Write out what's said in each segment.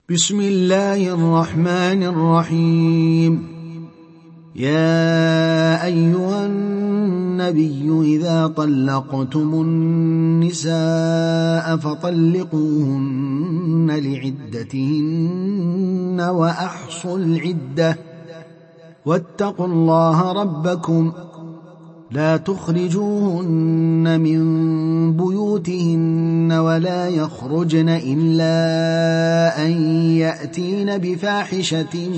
بسم الله الرحمن الرحيم. يا أيها النبي إذا طلقتم النساء فطلقوهن لعدتهن وأحصوا العدة واتقوا الله ربكم لا تخرجوهن من بيوتهن ولا يخرجن إلا أن يأتين بفاحشة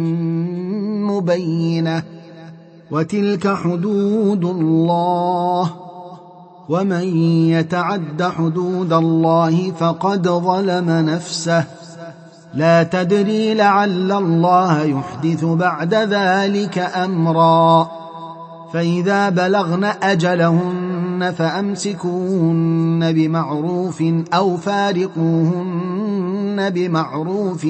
مبينة وتلك حدود الله ومن يتعد حدود الله فقد ظلم نفسه لا تدري لعل الله يحدث بعد ذلك أمرا فإذا بلغن أجلهن فأمسكوهن بمعروف أو فارقوهن بمعروف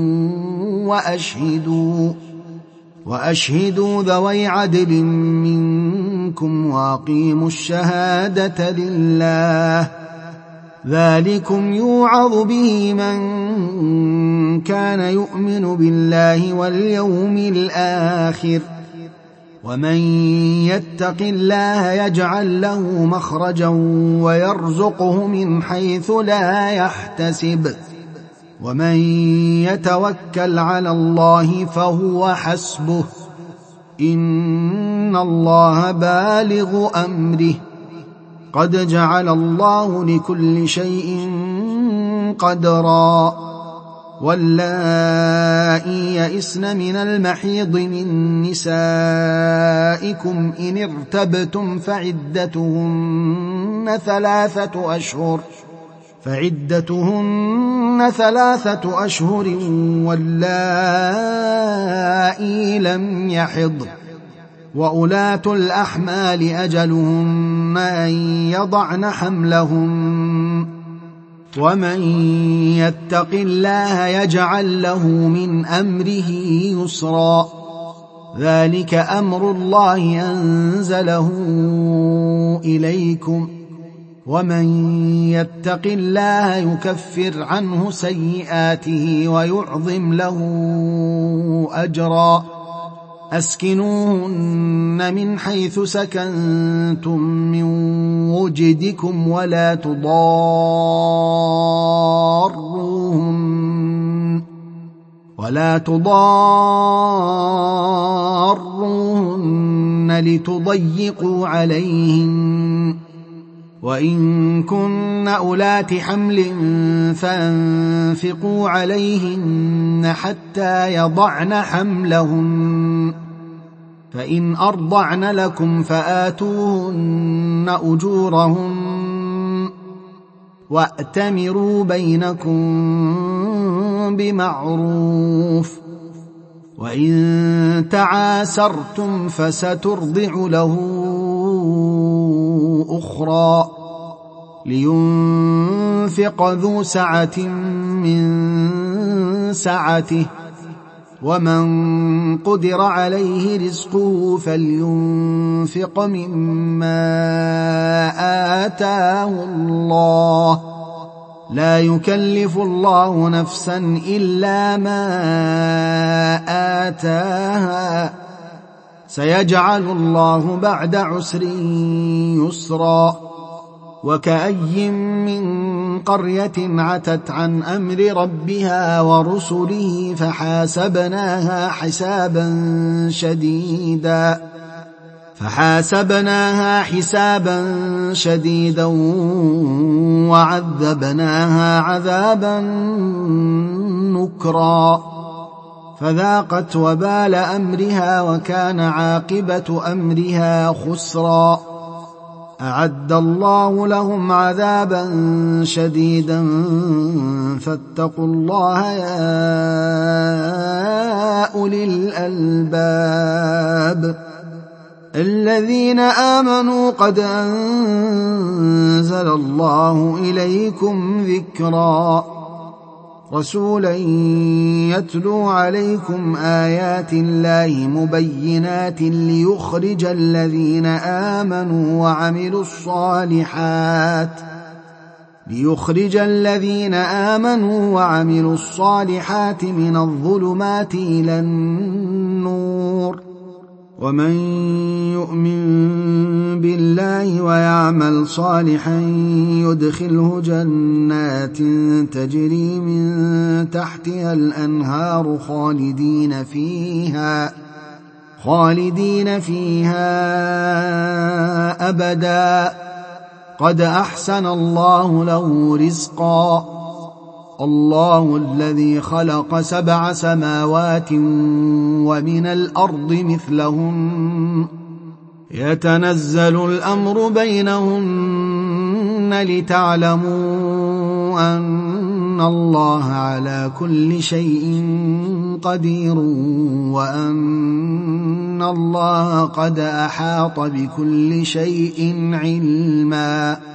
وأشهدوا ذوي عدل منكم وأقيموا الشهادة لله ذلكم يوعظ به من كان يؤمن بالله واليوم الآخر ومن يتق الله يجعل له مخرجا ويرزقه من حيث لا يحتسب ومن يتوكل على الله فهو حسبه إن الله بالغ أمره قد جعل الله لكل شيء قدرا واللائي يئسن من المحيض من نسائكم إن ارتبتم فعدتهن ثلاثة أشهر واللائي لم يحض وأولاة الأحمال أجلهن أن يضعن حملهن ومن يتق الله يجعل له من أمره يسرا ذلك أمر الله أنزله إليكم ومن يتق الله يكفر عنه سيئاته ويعظم له أجرا أسكنوهن من حيث سكنتم من وجدكم ولا تضاروهن لتضيقوا عليهن وإن كن أولات حمل فأنفقوا عليهن حتى يضعن حملهن فإن أرضعن لكم فآتوهن أجورهن وأتمروا بينكم بمعروف وإن تعاسرتم فسترضع له أخرى لينفق ذو سعة من سعته ومن قدر عليه رزقه فلينفق مما آتاه الله لا يكلف الله نفسا إلا ما آتاها سيجعل الله بعد عسر يسرا وكأي من قرية عتت عن أمر ربها ورسله فحاسبناها حسابا شديدا وعذبناها عذابا نكرا فذاقت وبال أمرها وكان عاقبة أمرها خسرا أعد الله لهم عذابا شديدا فاتقوا الله يا أولي الألباب الذين آمنوا قد أنزل الله إليكم ذكرا رسولا يتلو عليكم آيات الله مبينات ليخرج الذين آمنوا وعملوا الصالحات ليخرج الذين آمنوا وعملوا الصالحات من الظلمات إلى النور، ومن يؤمن بالله ويعمل صالحا يدخله جنات تجري من تحتها الأنهار خالدين فيها أبدا، قد أحسن الله له رزقا. الله الذي خلق 7 سماوات ومن الأرض مثلهن يتنزل الأمر بينهن لتعلموا أن الله على كل شيء قدير، وأن الله قد أحاط بكل شيء علما.